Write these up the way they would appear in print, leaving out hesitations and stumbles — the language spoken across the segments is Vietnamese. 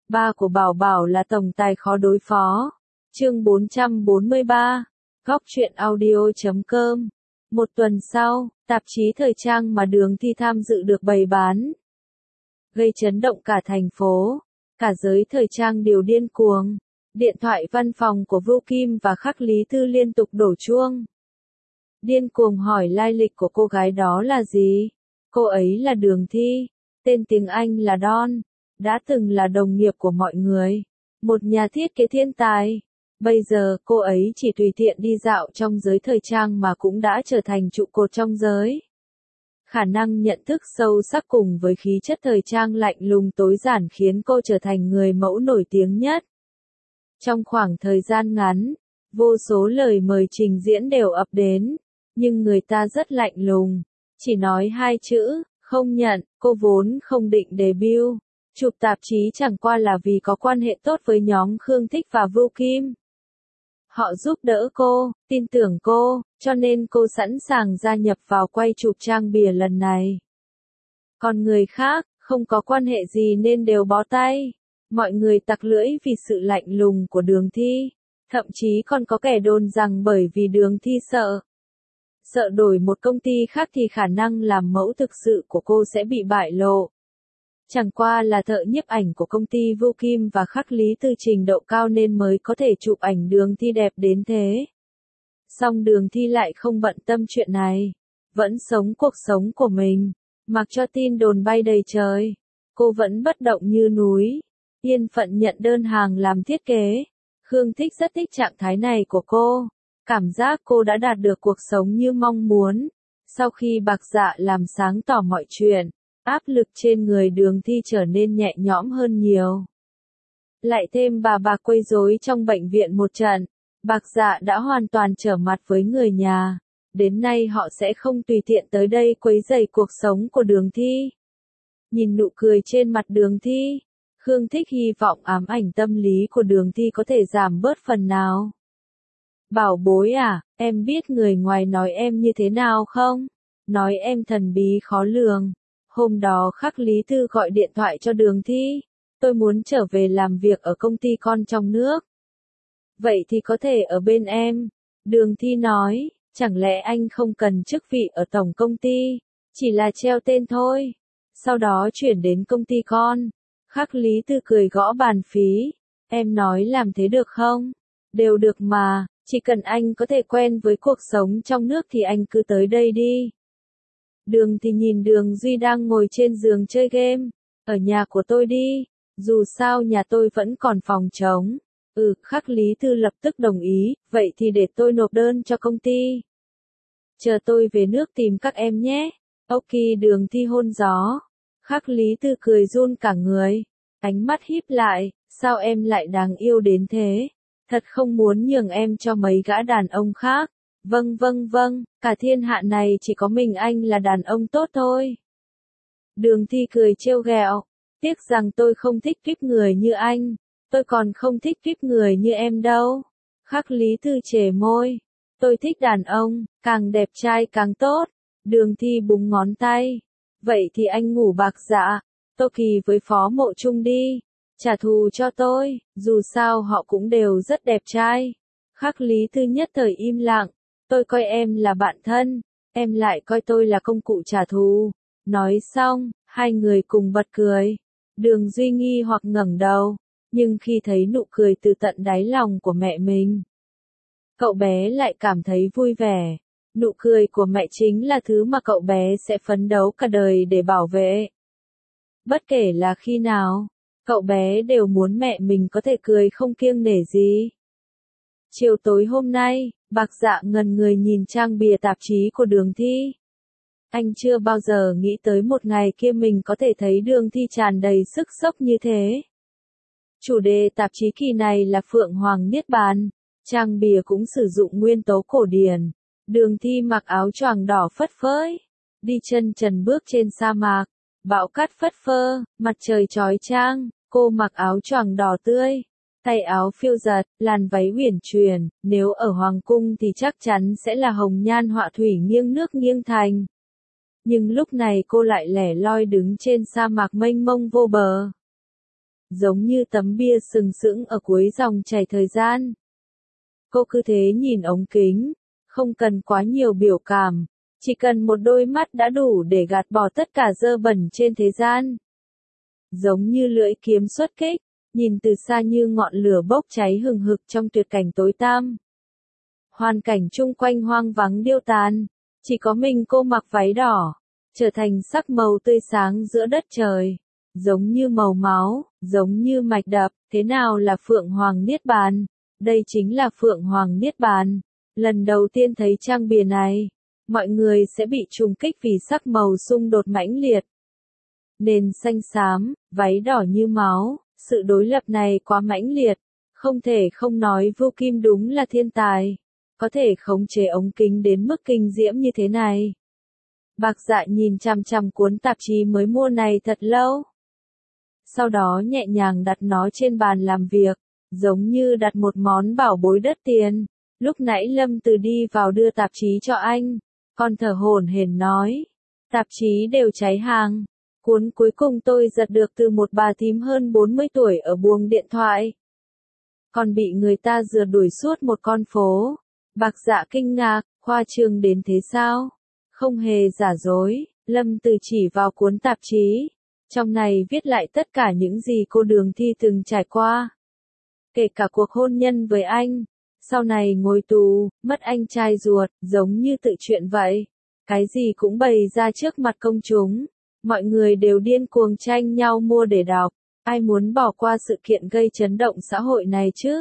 Ba của Bảo Bảo là tổng tài khó đối phó. Chương 443. Góc truyện audio.com. Một tuần sau, tạp chí thời trang mà Đường Thi tham dự được bày bán, gây chấn động cả thành phố. Cả giới thời trang đều điên cuồng. Điện thoại văn phòng của Vu Kim và Khắc Lý Tư liên tục đổ chuông. Điên cuồng hỏi lai lịch của cô gái đó là gì. Cô ấy là Đường Thi, tên tiếng Anh là Dawn, đã từng là đồng nghiệp của mọi người, một nhà thiết kế thiên tài. Bây giờ cô ấy chỉ tùy tiện đi dạo trong giới thời trang mà cũng đã trở thành trụ cột trong giới. Khả năng nhận thức sâu sắc cùng với khí chất thời trang lạnh lùng tối giản khiến cô trở thành người mẫu nổi tiếng nhất. Trong khoảng thời gian ngắn, vô số lời mời trình diễn đều ập đến, nhưng người ta rất lạnh lùng, chỉ nói hai chữ, không nhận. Cô vốn không định debut, chụp tạp chí chẳng qua là vì có quan hệ tốt với nhóm Khương Thích và Vu Kim. Họ giúp đỡ cô, tin tưởng cô, cho nên cô sẵn sàng gia nhập vào quay chụp trang bìa lần này. Còn người khác, không có quan hệ gì nên đều bó tay. Mọi người tặc lưỡi vì sự lạnh lùng của Đường Thi. Thậm chí còn có kẻ đồn rằng bởi vì Đường Thi sợ đổi một công ty khác thì khả năng làm mẫu thực sự của cô sẽ bị bại lộ. Chẳng qua là thợ nhiếp ảnh của công ty Vu Kim và Khắc Lý Tư trình độ cao nên mới có thể chụp ảnh Đường Thi đẹp đến thế. Song Đường Thi lại không bận tâm chuyện này, vẫn sống cuộc sống của mình, mặc cho tin đồn bay đầy trời. Cô vẫn bất động như núi, yên phận nhận đơn hàng làm thiết kế. Khương Thích rất thích trạng thái này của cô, cảm giác cô đã đạt được cuộc sống như mong muốn. Sau khi Bạc Dạ làm sáng tỏ mọi chuyện, áp lực trên người Đường Thi trở nên nhẹ nhõm hơn nhiều. Lại thêm bà Bạc quấy rối trong bệnh viện một trận, Bạc Dạ đã hoàn toàn trở mặt với người nhà. Đến nay họ sẽ không tùy tiện tới đây quấy rầy cuộc sống của Đường Thi. Nhìn nụ cười trên mặt Đường Thi, Khương Thích hy vọng ám ảnh tâm lý của Đường Thi có thể giảm bớt phần nào. Bảo bối à, em biết người ngoài nói em như thế nào không? Nói em thần bí khó lường. Hôm đó Khắc Lý Tư gọi điện thoại cho Đường Thi. Tôi muốn trở về làm việc ở công ty con trong nước. Vậy thì có thể ở bên em. Đường Thi nói, chẳng lẽ anh không cần chức vị ở tổng công ty, chỉ là treo tên thôi. Sau đó chuyển đến công ty con. Khắc Lý Tư cười gõ bàn phí. Em nói làm thế được không? Đều được mà, chỉ cần anh có thể quen với cuộc sống trong nước thì anh cứ tới đây đi. Đường Thì nhìn Đường Duy đang ngồi trên giường chơi game. Ở nhà của tôi đi, dù sao nhà tôi vẫn còn phòng trống. Khắc Lý Tư lập tức đồng ý, vậy thì để tôi nộp đơn cho công ty. Chờ tôi về nước tìm các em nhé. Ok. Đường Thi hôn gió. Khắc Lý Tư cười run cả người, ánh mắt híp lại, sao em lại đáng yêu đến thế? Thật không muốn nhường em cho mấy gã đàn ông khác. Vâng, cả thiên hạ này chỉ có mình anh là đàn ông tốt thôi. Đường Thi cười trêu ghẹo, tiếc rằng tôi không thích VIP người như anh, tôi còn không thích VIP người như em đâu. Khắc Lý Tư chề môi, tôi thích đàn ông, càng đẹp trai càng tốt. Đường Thi búng ngón tay, vậy thì anh ngủ Bạc Dạ, Tô Kỳ với Phó Mộ Trung đi, trả thù cho tôi, dù sao họ cũng đều rất đẹp trai. Khắc Lý Tư nhất thời im lặng. Tôi coi em là bạn thân, em lại coi tôi là công cụ trả thù. Nói xong, hai người cùng bật cười. Đường Duy nghi hoặc ngẩng đầu, nhưng khi thấy nụ cười từ tận đáy lòng của mẹ mình, cậu bé lại cảm thấy vui vẻ. Nụ cười của mẹ chính là thứ mà cậu bé sẽ phấn đấu cả đời để bảo vệ. Bất kể là khi nào, cậu bé đều muốn mẹ mình có thể cười không kiêng nể gì. Chiều tối hôm nay, Bạc Dạ ngần người nhìn trang bìa tạp chí của Đường Thi. Anh chưa bao giờ nghĩ tới một ngày kia mình có thể thấy Đường Thi tràn đầy sức sốc như thế. Chủ đề tạp chí kỳ này là Phượng Hoàng Niết Bàn. Trang bìa cũng sử dụng nguyên tố cổ điển. Đường Thi mặc áo choàng đỏ phất phới, đi chân trần bước trên sa mạc. Bão cát phất phơ, mặt trời chói chang, cô mặc áo choàng đỏ tươi. Tay áo phiêu giật, làn váy uyển chuyển, nếu ở Hoàng cung thì chắc chắn sẽ là hồng nhan họa thủy nghiêng nước nghiêng thành. Nhưng lúc này cô lại lẻ loi đứng trên sa mạc mênh mông vô bờ. giống như tấm bia sừng sững ở cuối dòng chảy thời gian. Cô cứ thế nhìn ống kính, không cần quá nhiều biểu cảm, chỉ cần một đôi mắt đã đủ để gạt bỏ tất cả dơ bẩn trên thế gian. Giống như lưỡi kiếm xuất kích, nhìn từ xa như ngọn lửa bốc cháy hừng hực trong tuyệt cảnh tối tăm. Hoàn cảnh chung quanh hoang vắng điêu tàn, chỉ có mình cô mặc váy đỏ, trở thành sắc màu tươi sáng giữa đất trời, giống như màu máu, giống như mạch đập. Thế nào là Phượng Hoàng Niết Bàn? Đây chính là Phượng Hoàng Niết Bàn. Lần đầu tiên thấy trang bìa này, mọi người sẽ bị trùng kích vì sắc màu xung đột mãnh liệt. Nền xanh xám, váy đỏ như máu, sự đối lập này quá mãnh liệt, không thể không nói Vu Kim đúng là thiên tài, có thể khống chế ống kính đến mức kinh diễm như thế này. Bạc Dạ nhìn chằm chằm cuốn tạp chí mới mua này thật lâu. Sau đó nhẹ nhàng đặt nó trên bàn làm việc, giống như đặt một món bảo bối đắt tiền. Lúc nãy Lâm Từ đi vào đưa tạp chí cho anh, còn thở hổn hển nói, tạp chí đều cháy hàng. Cuốn cuối cùng tôi giật được từ một bà thím hơn 40 tuổi ở buồng điện thoại. Còn bị người ta rượt đuổi suốt một con phố. Bạc Dạ kinh ngạc, khoa trương đến thế sao? Không hề giả dối, Lâm Từ chỉ vào cuốn tạp chí. Trong này viết lại tất cả những gì cô Đường Thi từng trải qua. Kể cả cuộc hôn nhân với anh. Sau này ngồi tù, mất anh trai ruột, giống như tự truyện vậy. Cái gì cũng bày ra trước mặt công chúng. Mọi người đều điên cuồng tranh nhau mua để đọc. Ai muốn bỏ qua sự kiện gây chấn động xã hội này chứ?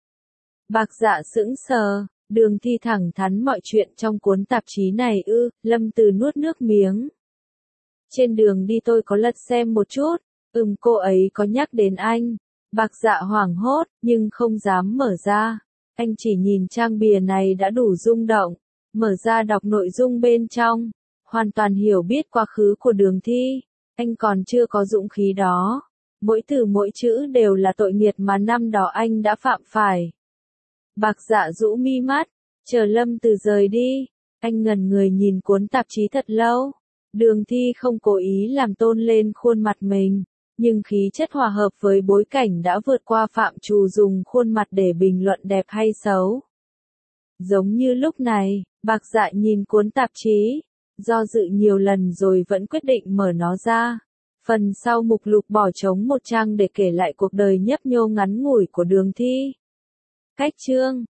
Bạc Dạ sững sờ, Đường Thi thẳng thắn mọi chuyện trong cuốn tạp chí này ư? Lâm Từ nuốt nước miếng. Trên đường đi tôi có lật xem một chút, cô ấy có nhắc đến anh. Bạc Dạ hoảng hốt, nhưng không dám mở ra. Anh chỉ nhìn trang bìa này đã đủ rung động, mở ra đọc nội dung bên trong, hoàn toàn hiểu biết quá khứ của Đường Thi. Anh còn chưa có dũng khí đó. Mỗi từ mỗi chữ đều là tội nghiệt mà năm đó anh đã phạm phải. Bạc Dạ rũ mi mắt, chờ Lâm Từ rời đi. Anh ngẩn người nhìn cuốn tạp chí thật lâu. Đường Thi không cố ý làm tôn lên khuôn mặt mình, nhưng khí chất hòa hợp với bối cảnh đã vượt qua phạm trù dùng khuôn mặt để bình luận đẹp hay xấu. Giống như lúc này, Bạc Dạ nhìn cuốn tạp chí, do dự nhiều lần rồi vẫn quyết định mở nó ra. Phần sau mục lục bỏ trống một trang để kể lại cuộc đời nhấp nhô ngắn ngủi của Đường Thi. Cách chương